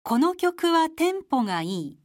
この曲はテンポがいい。